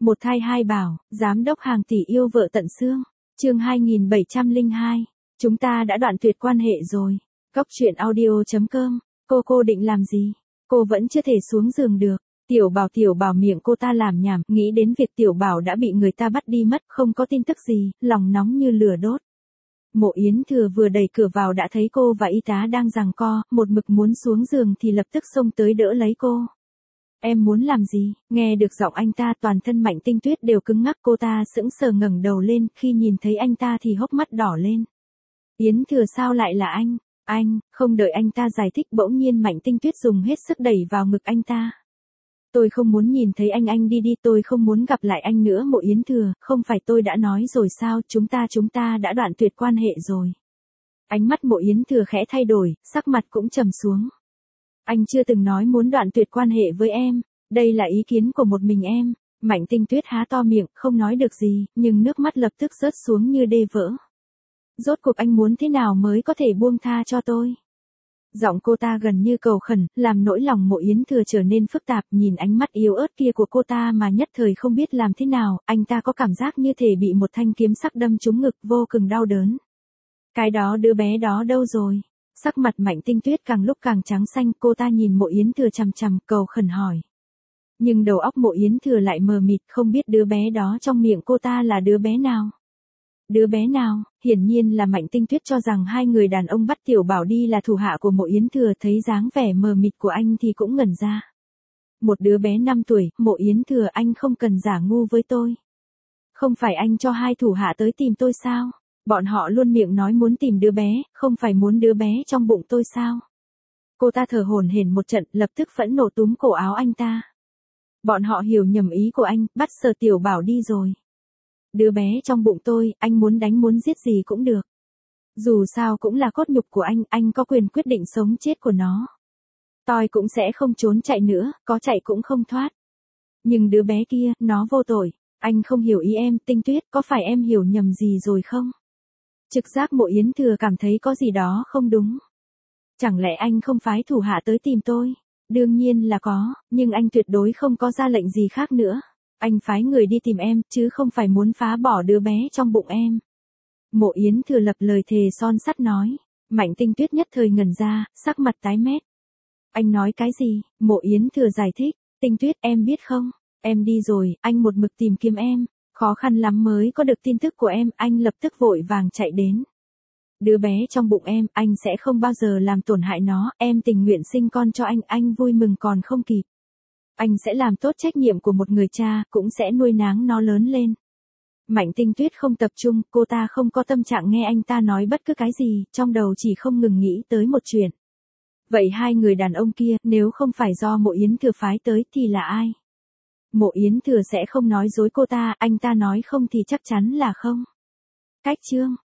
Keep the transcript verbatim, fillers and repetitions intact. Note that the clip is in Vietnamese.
Một thai hai bảo, giám đốc hàng tỷ yêu vợ tận xương. Chương hai nghìn bảy trăm lẻ hai. Chúng ta đã đoạn tuyệt quan hệ rồi. Cốc truyện audio chấm com. Cô cô định làm gì? Cô vẫn chưa thể xuống giường được. Tiểu Bảo tiểu Bảo miệng cô ta làm nhảm, nghĩ đến việc Tiểu Bảo đã bị người ta bắt đi mất, không có tin tức gì, lòng nóng như lửa đốt. Mộ Yến Thừa vừa đẩy cửa vào đã thấy cô và y tá đang giằng co, một mực muốn xuống giường thì lập tức xông tới đỡ lấy cô. Em muốn làm gì? Nghe được giọng anh ta, toàn thân Mạnh Tinh Tuyết đều cứng ngắc, cô ta sững sờ ngẩng đầu lên, khi nhìn thấy anh ta thì hốc mắt đỏ lên. Yến Thừa sao lại là anh? Anh, không đợi anh ta giải thích bỗng nhiên Mạnh Tinh Tuyết dùng hết sức đẩy vào ngực anh ta. Tôi không muốn nhìn thấy anh anh đi đi, tôi không muốn gặp lại anh nữa Mộ Yến Thừa, không phải tôi đã nói rồi sao, chúng ta chúng ta đã đoạn tuyệt quan hệ rồi. Ánh mắt Mộ Yến Thừa khẽ thay đổi, sắc mặt cũng trầm xuống. Anh chưa từng nói muốn đoạn tuyệt quan hệ với em, đây là ý kiến của một mình em. Mạnh Tinh Tuyết há to miệng, không nói được gì, nhưng nước mắt lập tức rớt xuống như đê vỡ. Rốt cuộc anh muốn thế nào mới có thể buông tha cho tôi? Giọng cô ta gần như cầu khẩn, làm nỗi lòng Mộ Yến Thừa trở nên phức tạp, nhìn ánh mắt yếu ớt kia của cô ta mà nhất thời không biết làm thế nào, anh ta có cảm giác như thể bị một thanh kiếm sắc đâm trúng ngực, vô cùng đau đớn. Cái đó, đứa bé đó đâu rồi? Sắc mặt Mạnh Tinh Tuyết càng lúc càng trắng xanh, cô ta nhìn Mộ Yến Thừa chằm chằm, cầu khẩn hỏi. Nhưng đầu óc Mộ Yến Thừa lại mờ mịt, không biết đứa bé đó trong miệng cô ta là đứa bé nào. Đứa bé nào? Hiển nhiên là Mạnh Tinh Tuyết cho rằng hai người đàn ông bắt Tiểu Bảo đi là thủ hạ của Mộ Yến Thừa, thấy dáng vẻ mờ mịt của anh thì cũng ngẩn ra. Một đứa bé năm tuổi, Mộ Yến Thừa, anh không cần giả ngu với tôi. Không phải anh cho hai thủ hạ tới tìm tôi sao? Bọn họ luôn miệng nói muốn tìm đứa bé, không phải muốn đứa bé trong bụng tôi sao? Cô ta thở hổn hển một trận, lập tức phẫn nộ túm cổ áo anh ta. Bọn họ hiểu nhầm ý của anh, bắt sờ Tiểu Bảo đi rồi. Đứa bé trong bụng tôi, anh muốn đánh muốn giết gì cũng được. Dù sao cũng là cốt nhục của anh, anh có quyền quyết định sống chết của nó. Tôi cũng sẽ không trốn chạy nữa, có chạy cũng không thoát. Nhưng đứa bé kia, nó vô tội. Anh không hiểu ý em, Tinh Tuyết, có phải em hiểu nhầm gì rồi không? Trực giác Mộ Yến Thừa cảm thấy có gì đó không đúng. Chẳng lẽ anh không phái thủ hạ tới tìm tôi? Đương nhiên là có, nhưng anh tuyệt đối không có ra lệnh gì khác nữa. Anh phái người đi tìm em, chứ không phải muốn phá bỏ đứa bé trong bụng em. Mộ Yến Thừa lập lời thề son sắt nói. Mạnh Tinh Tuyết nhất thời ngẩn ra, sắc mặt tái mét. Anh nói cái gì? Mộ Yến Thừa giải thích. Tinh Tuyết, em biết không? Em đi rồi, anh một mực tìm kiếm em. Khó khăn lắm mới có được tin tức của em, anh lập tức vội vàng chạy đến. Đứa bé trong bụng em, anh sẽ không bao giờ làm tổn hại nó, em tình nguyện sinh con cho anh, anh vui mừng còn không kịp. Anh sẽ làm tốt trách nhiệm của một người cha, cũng sẽ nuôi náng nó lớn lên. Mạnh Tinh Tuyết không tập trung, cô ta không có tâm trạng nghe anh ta nói bất cứ cái gì, trong đầu chỉ không ngừng nghĩ tới một chuyện. Vậy hai người đàn ông kia, nếu không phải do Mộ Yến Thừa phái tới, thì là ai? Mộ Yến Thừa sẽ không nói dối cô ta, anh ta nói không thì chắc chắn là không. Cách chương.